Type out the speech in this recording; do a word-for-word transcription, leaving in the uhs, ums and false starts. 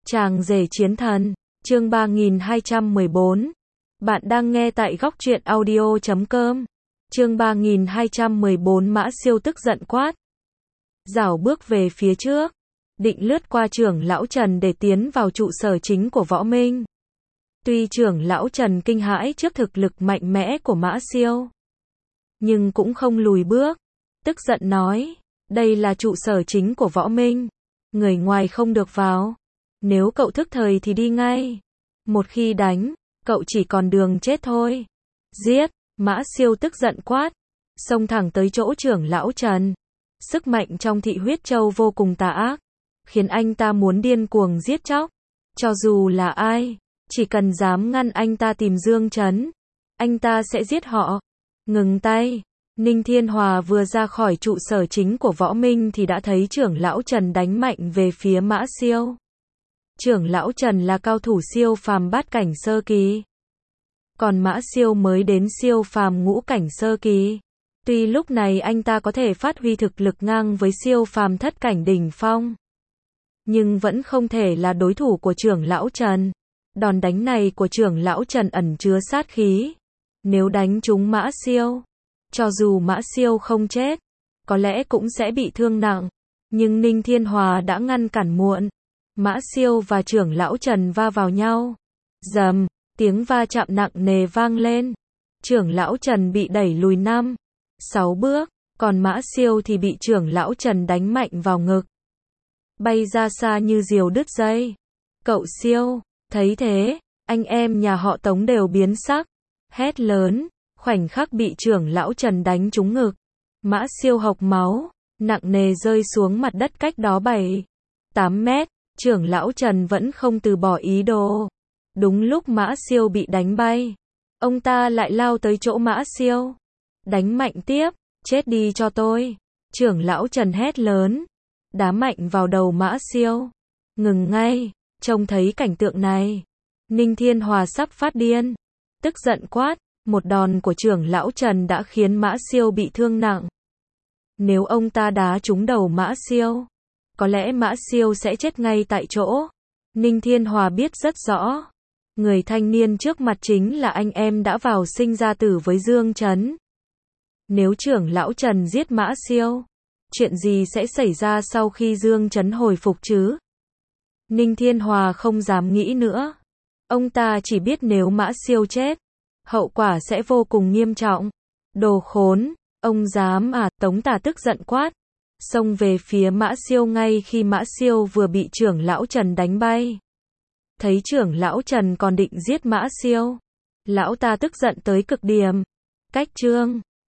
Chàng rể chiến thần, chương ba nghìn hai trăm mười bốn. Bạn đang nghe tại góc truyện audio chấm com. Chương ba nghìn hai trăm mười bốn Mã Siêu tức giận quát. Rảo bước về phía trước, định lướt qua trưởng lão Trần để tiến vào trụ sở chính của Võ Minh. Tuy trưởng lão Trần kinh hãi trước thực lực mạnh mẽ của Mã Siêu, nhưng cũng không lùi bước, tức giận nói, đây là trụ sở chính của Võ Minh, người ngoài không được vào. Nếu cậu thức thời thì đi ngay. Một khi đánh, cậu chỉ còn đường chết thôi. Giết! Mã Siêu tức giận quát, xông thẳng tới chỗ trưởng lão Trần. Sức mạnh trong thị huyết châu vô cùng tà ác, khiến anh ta muốn điên cuồng giết chóc. Cho dù là ai, chỉ cần dám ngăn anh ta tìm Dương Trấn, anh ta sẽ giết họ. Ngừng tay! Ninh Thiên Hòa vừa ra khỏi trụ sở chính của Võ Minh thì đã thấy trưởng lão Trần đánh mạnh về phía Mã Siêu. Trưởng lão Trần là cao thủ siêu phàm bát cảnh sơ kỳ, còn Mã Siêu mới đến siêu phàm ngũ cảnh sơ kỳ. Tuy lúc này anh ta có thể phát huy thực lực ngang với siêu phàm thất cảnh đỉnh phong, nhưng vẫn không thể là đối thủ của trưởng lão Trần. Đòn đánh này của trưởng lão Trần ẩn chứa sát khí. Nếu đánh trúng Mã Siêu, cho dù Mã Siêu không chết, có lẽ cũng sẽ bị thương nặng. Nhưng Ninh Thiên Hòa đã ngăn cản muộn. Mã Siêu và trưởng lão Trần va vào nhau. Rầm, tiếng va chạm nặng nề vang lên. Trưởng lão Trần bị đẩy lùi năm, sáu bước, còn Mã Siêu thì bị trưởng lão Trần đánh mạnh vào ngực, bay ra xa như diều đứt dây. Cậu Siêu! Thấy thế, anh em nhà họ Tống đều biến sắc, hét lớn, khoảnh khắc bị trưởng lão Trần đánh trúng ngực. Mã Siêu hộc máu, nặng nề rơi xuống mặt đất cách đó bảy, tám mét. Trưởng lão Trần vẫn không từ bỏ ý đồ. Đúng lúc Mã Siêu bị đánh bay, ông ta lại lao tới chỗ Mã Siêu, đánh mạnh tiếp. Chết đi cho tôi! Trưởng lão Trần hét lớn, đá mạnh vào đầu Mã Siêu. Ngừng ngay! Trông thấy cảnh tượng này, Ninh Thiên Hòa sắp phát điên, tức giận quát, một đòn của trưởng lão Trần đã khiến Mã Siêu bị thương nặng. Nếu ông ta đá trúng đầu Mã Siêu, có lẽ Mã Siêu sẽ chết ngay tại chỗ. Ninh Thiên Hòa biết rất rõ, người thanh niên trước mặt chính là anh em đã vào sinh ra tử với Dương Trấn. Nếu trưởng lão Trần giết Mã Siêu, chuyện gì sẽ xảy ra sau khi Dương Trấn hồi phục chứ? Ninh Thiên Hòa không dám nghĩ nữa. Ông ta chỉ biết nếu Mã Siêu chết, hậu quả sẽ vô cùng nghiêm trọng. Đồ khốn! Ông dám à? Tống Tà tức giận quát, xông về phía Mã Siêu ngay khi Mã Siêu vừa bị trưởng lão Trần đánh bay. Thấy trưởng lão Trần còn định giết Mã Siêu, lão ta tức giận tới cực điểm. Cách chương